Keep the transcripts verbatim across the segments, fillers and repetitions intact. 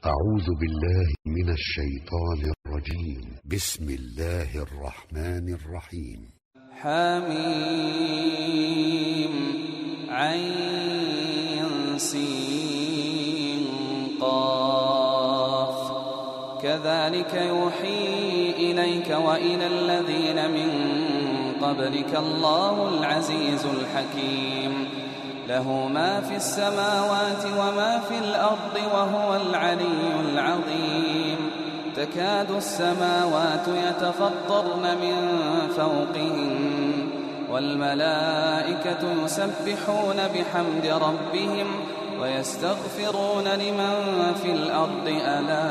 أعوذ بالله من الشيطان الرجيم. بسم الله الرحمن الرحيم. حميم عين سين قاف كذلك يوحي إليك وإلى الذين من قبلك الله العزيز الحكيم له ما في السماوات وما في الأرض وهو العلي العظيم تكاد السماوات يتفطرن من فوقهن والملائكة يسبحون بحمد ربهم ويستغفرون لمن في الأرض ألا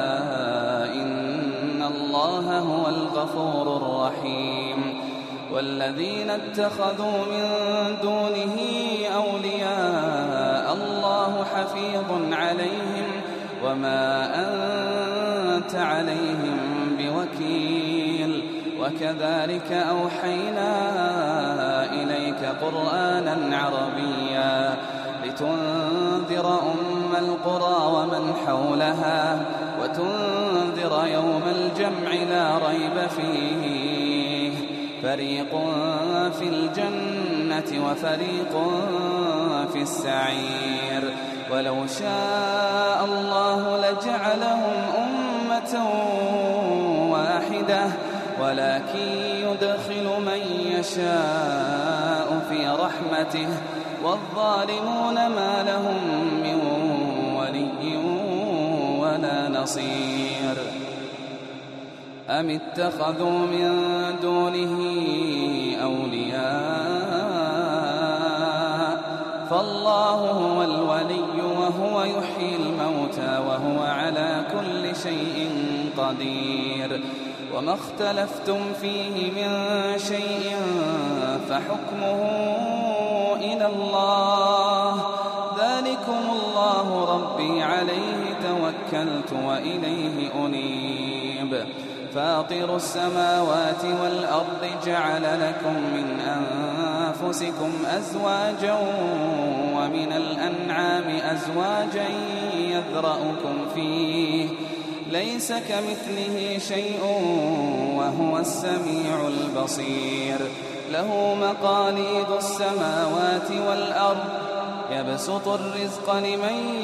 إن الله هو الغفور الرحيم والذين اتخذوا من دونه أولياء الله حفيظ عليهم وما أنت عليهم بوكيل وكذلك أوحينا إليك قرآنا عربيا لتنذر أم القرى ومن حولها وتنذر يوم الجمع لا ريب فيه فريق في الجنة وفريق في السعير ولو شاء الله لجعلهم أمة واحدة ولكن يدخل من يشاء في رحمته والظالمون ما لهم من ولي ولا نصير أم اتخذوا من دونه أولياء فالله هو الولي وهو يحيي الموتى وهو على كل شيء قدير وما اختلفتم فيه من شيء فحكمه إلى الله ذلكم الله ربي عليه توكلت وإليه أنيب فاطر السماوات والأرض جعل لكم من أنفسكم أزواجا ومن الأنعام أزواجا يذرأكم فيه ليس كمثله شيء وهو السميع البصير له مقاليد السماوات والأرض يبسط الرزق لمن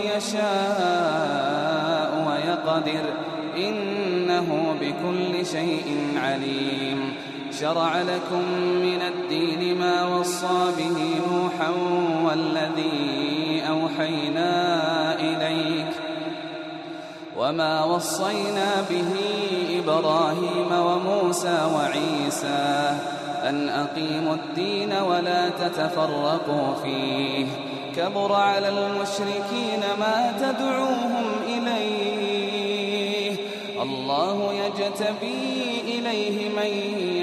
يشاء ويقدر إنه بكل شيء عليم شرع لكم من الدين ما وصى به نوحا والذي أوحينا إليك وما وصينا به إبراهيم وموسى وعيسى أن أقيموا الدين ولا تتفرقوا فيه كبر على المشركين ما تدعوهم إليه الله يجتبي إليه من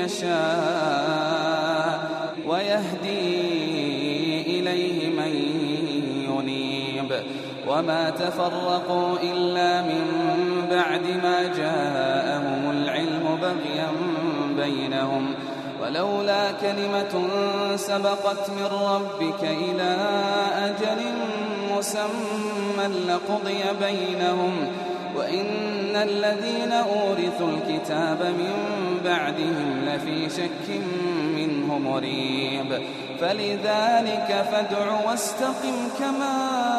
يشاء ويهدي إليه من ينيب وما تفرقوا إلا من بعد ما جاءهم العلم بغيا بينهم ولولا كلمة سبقت من ربك إلى أجل مسمى لقضي بينهم وإن الذين أورثوا الكتاب من بعدهم لفي شك منه مريب فلذلك فادع واستقم كما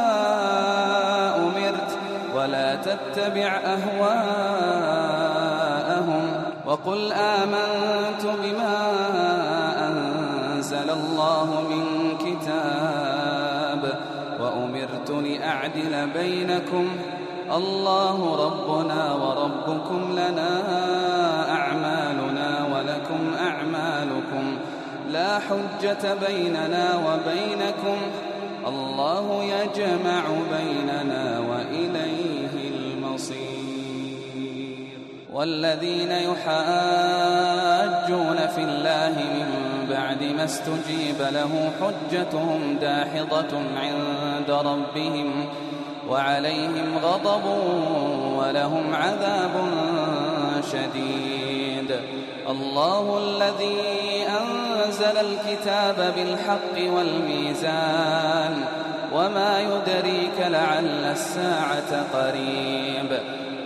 أمرت ولا تتبع أهواءهم وقل آمنت بما أنزل الله من كتاب وأمرت لأعدل بينكم الله ربنا وربكم لنا أعمالنا ولكم أعمالكم لا حجة بيننا وبينكم الله يجمع بيننا وإليه المصير والذين يحاجون في الله من بعد ما استجيب له حجتهم داحضة عند ربهم وعليهم غضب ولهم عذاب شديد الله الذي أنزل الكتاب بالحق والميزان وما يدريك لعل الساعة قريب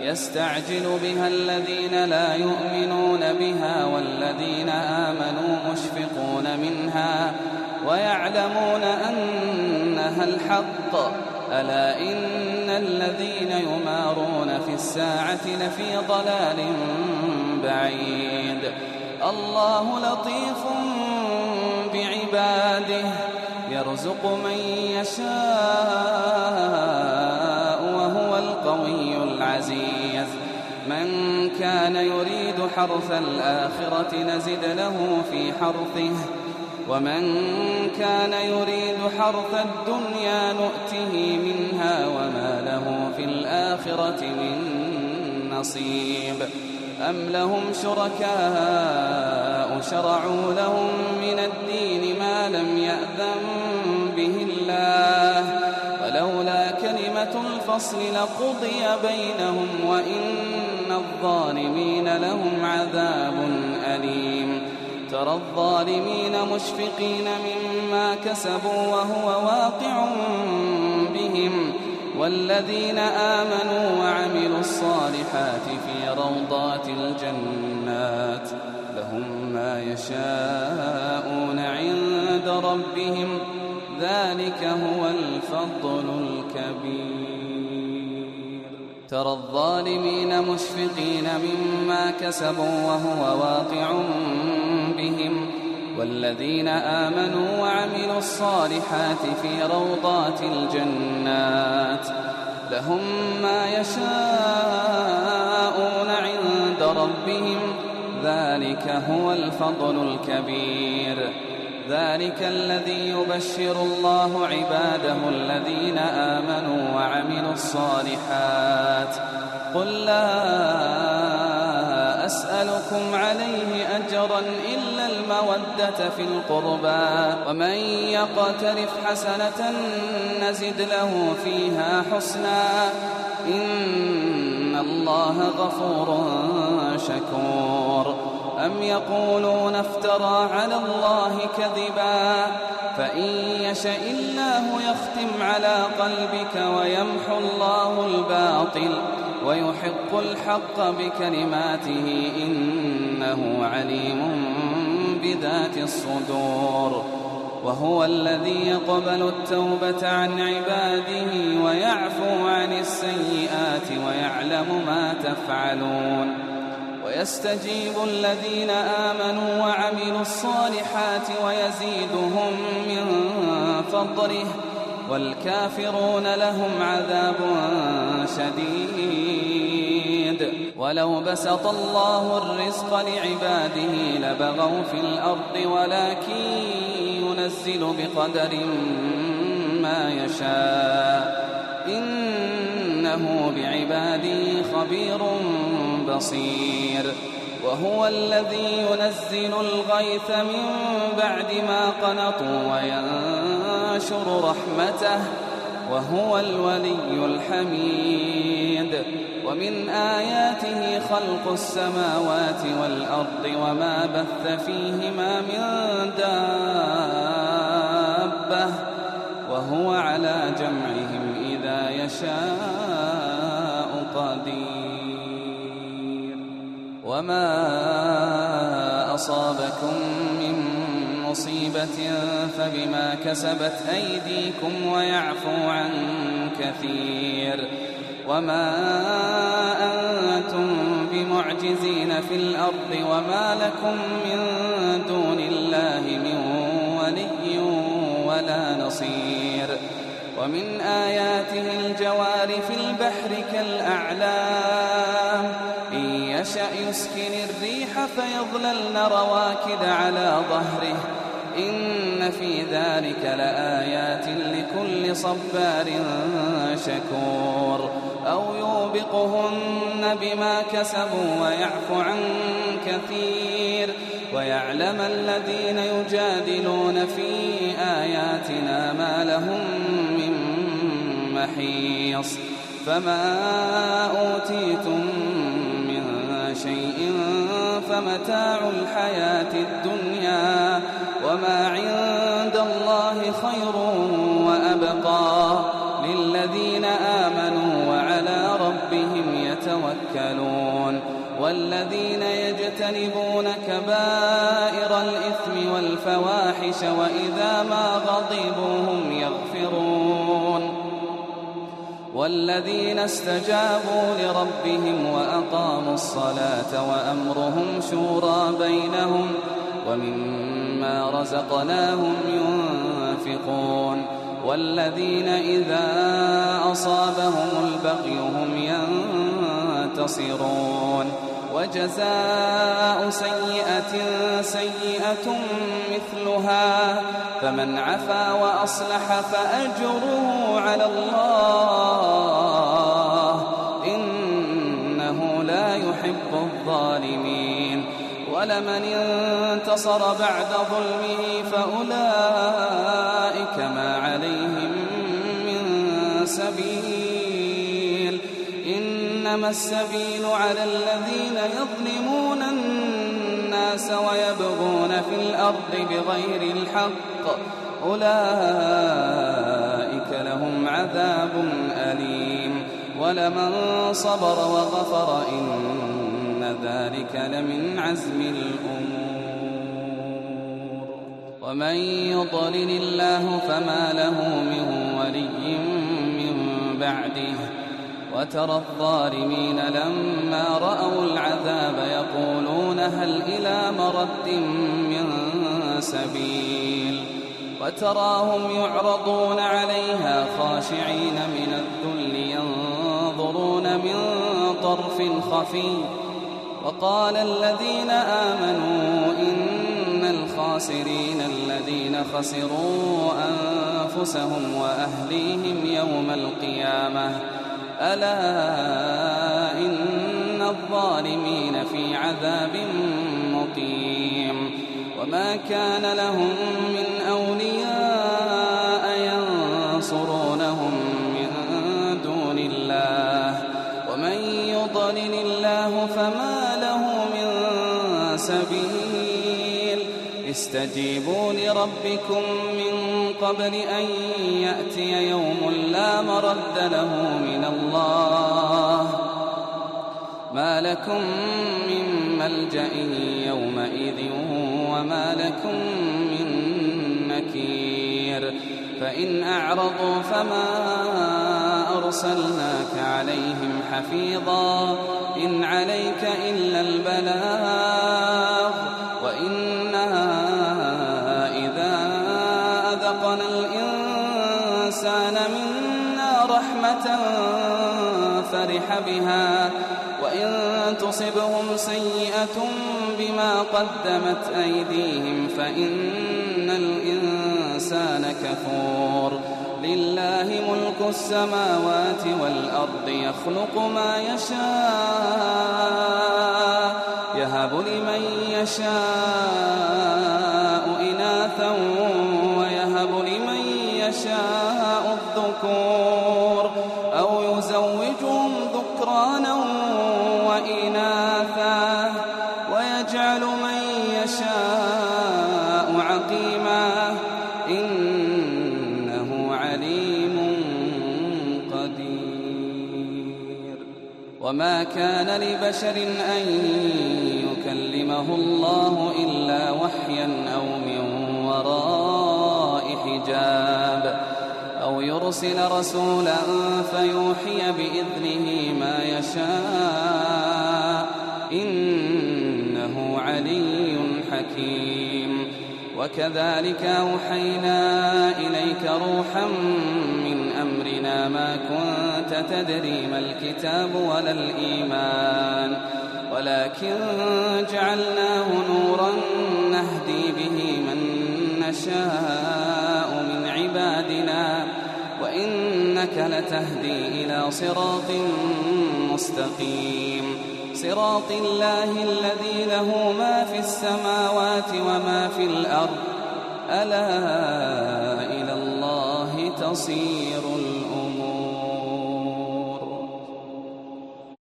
يستعجل بها الذين لا يؤمنون بها والذين آمنوا مشفقون منها ويعلمون أنها الحق. ألا إن الذين يمارون في الساعة لفي ضلال بعيد. الله لطيف بعباده يرزق من يشاء وهو القوي العزيز. من كان يريد حرث الآخرة نزد له في حرثه ومن كان يريد حرث الدنيا نؤته منها وما له في الآخرة من نصيب. أم لهم شركاء شرعوا لهم من الدين ما لم يأذن به الله ولولا كلمة الفصل لقضي بينهم وإن الظالمين لهم عذاب أليم. ترى الظالمين مشفقين مما كسبوا وهو واقع بهم والذين آمنوا وعملوا الصالحات في روضات الجنات لهم ما يشاءون عند ربهم ذلك هو الفضل الكبير. ترى الظالمين مشفقين مما كسبوا وهو واقع بهم والذين آمنوا وعملوا الصالحات في روضات الجنات لهم ما يشاءون عند ربهم ذلك هو الفضل الكبير. ذلك الذي يبشر الله عباده الذين آمنوا وعملوا الصالحات. قل لا أسألكم عليه أجرا إلا المودة في القربى ومن يقترف حسنة نزد له فيها حسنا إن الله غفور شكور. أم يقولون افترى على الله كذبا فإن يشأ الله يختم على قلبك ويمحو الله الباطل ويحق الحق بكلماته إنه عليم بذات الصدور. وهو الذي يقبل التوبة عن عباده ويعفو عن السيئات ويعلم ما تفعلون. ويستجيب الذين آمنوا وعملوا الصالحات ويزيدهم من فضله والكافرون لهم عذاب شديد. ولو بسط الله الرزق لعباده لبغوا في الأرض ولكن ينزل بقدر ما يشاء إنه بعباده خبير بصير. وهو الذي ينزل الغيث من بعد ما قنطوا وينشر رحمته وهو الولي الحميد. ومن آياته خلق السماوات والأرض وما بث فيهما من دابة وهو على جمعهم إذا يشاء قدير. وما أصابكم من مصيبة فبما كسبت أيديكم ويعفو عن كثير. وما أنتم بمعجزين في الأرض وما لكم من دون الله من ولي ولا نصير. ومن آياته الجوار في البحر كالأعلام إن يشأ يسكن الريح فيظللن رواكد على ظهره إن في ذلك لآيات لكل صبار شكور. أو يوبقهن بما كسبوا ويعفو عن كثير ويعلم الذين يجادلون في آياتنا ما لهم من محيص. فما أوتيتم من شيء فمتاع الحياة الدنيا وما عند الله خير وأبقى للذين آمنوا وعلى ربهم يتوكلون. يتوكلون والذين يجتنبون كبائر الإثم والفواحش وإذا ما غضبوا هم يغفرون والذين استجابوا لربهم وأقاموا الصلاة وأمرهم شورى بينهم ومما رزقناهم ينفقون والذين إذا أصابهم البغي هم ينتصرون وجزاء سيئة سيئة مثلها فمن عفا وأصلح فأجره على الله إنه لا يحب الظالمين ولمن انتصر بعد ظلمه فأولئك ما عليهم من سبيل إنما السبيل على الذين يظلمون الناس ويبغون في الأرض بغير الحق أولئك لهم عذاب أليم ولمن صبر وغفر إن ذلك لمن عزم الأمور ومن يضلل الله فما له من ولي من بعده وترى الظالمين لما رأوا العذاب يقولون هل إلى مرد من سبيل وتراهم يعرضون عليها خاشعين من الذل ينظرون من طرف خفي وقال الذين آمنوا إن الخاسرين الذين خسروا أنفسهم وأهليهم يوم القيامة ألا إن الظالمين في عذاب مقيم وما كان لهم من أولياء ينصرونهم من دون الله ومن يضلل الله فما له من سبيل استجيبوا لربكم من قبل أن يأتي يوم لا مرد له من الله ما لكم من ملجأ يومئذ وما لكم من نكير فإن أعرضوا فما أرسلناك عليهم حفيظا إن عليك إلا البلاغ وإنا إذا أذقنا الإنسان منا رحمة فرح بها وإن تصبهم سيئة بما قدمت أيديهم فإن الإنسان كفور لله ملك السماوات والأرض يخلق ما يشاء يهب لمن يشاء إناثا ويهب لمن يشاء الذكور أو يزوجهم ذكرانا وإناثا ويجعل من يشاء عقيما إنه عليم قدير وما كان لبشر أن يكلمه الله إلا وحيا أو من وراء حجاب أو يرسل رسولا فيوحي بإذنه ما يشاء إنه علي حكيم وكذلك أوحينا إليك روحا من أمرنا ما كنت تدري ما الكتاب ولا الإيمان ولكن جعلناه نورا نهدي به من نشاء من عبادنا وإنك لتهدي إلى صراط مستقيم صراط الله الذي له ما في السماوات وما في الأرض ألا إلى الله تصير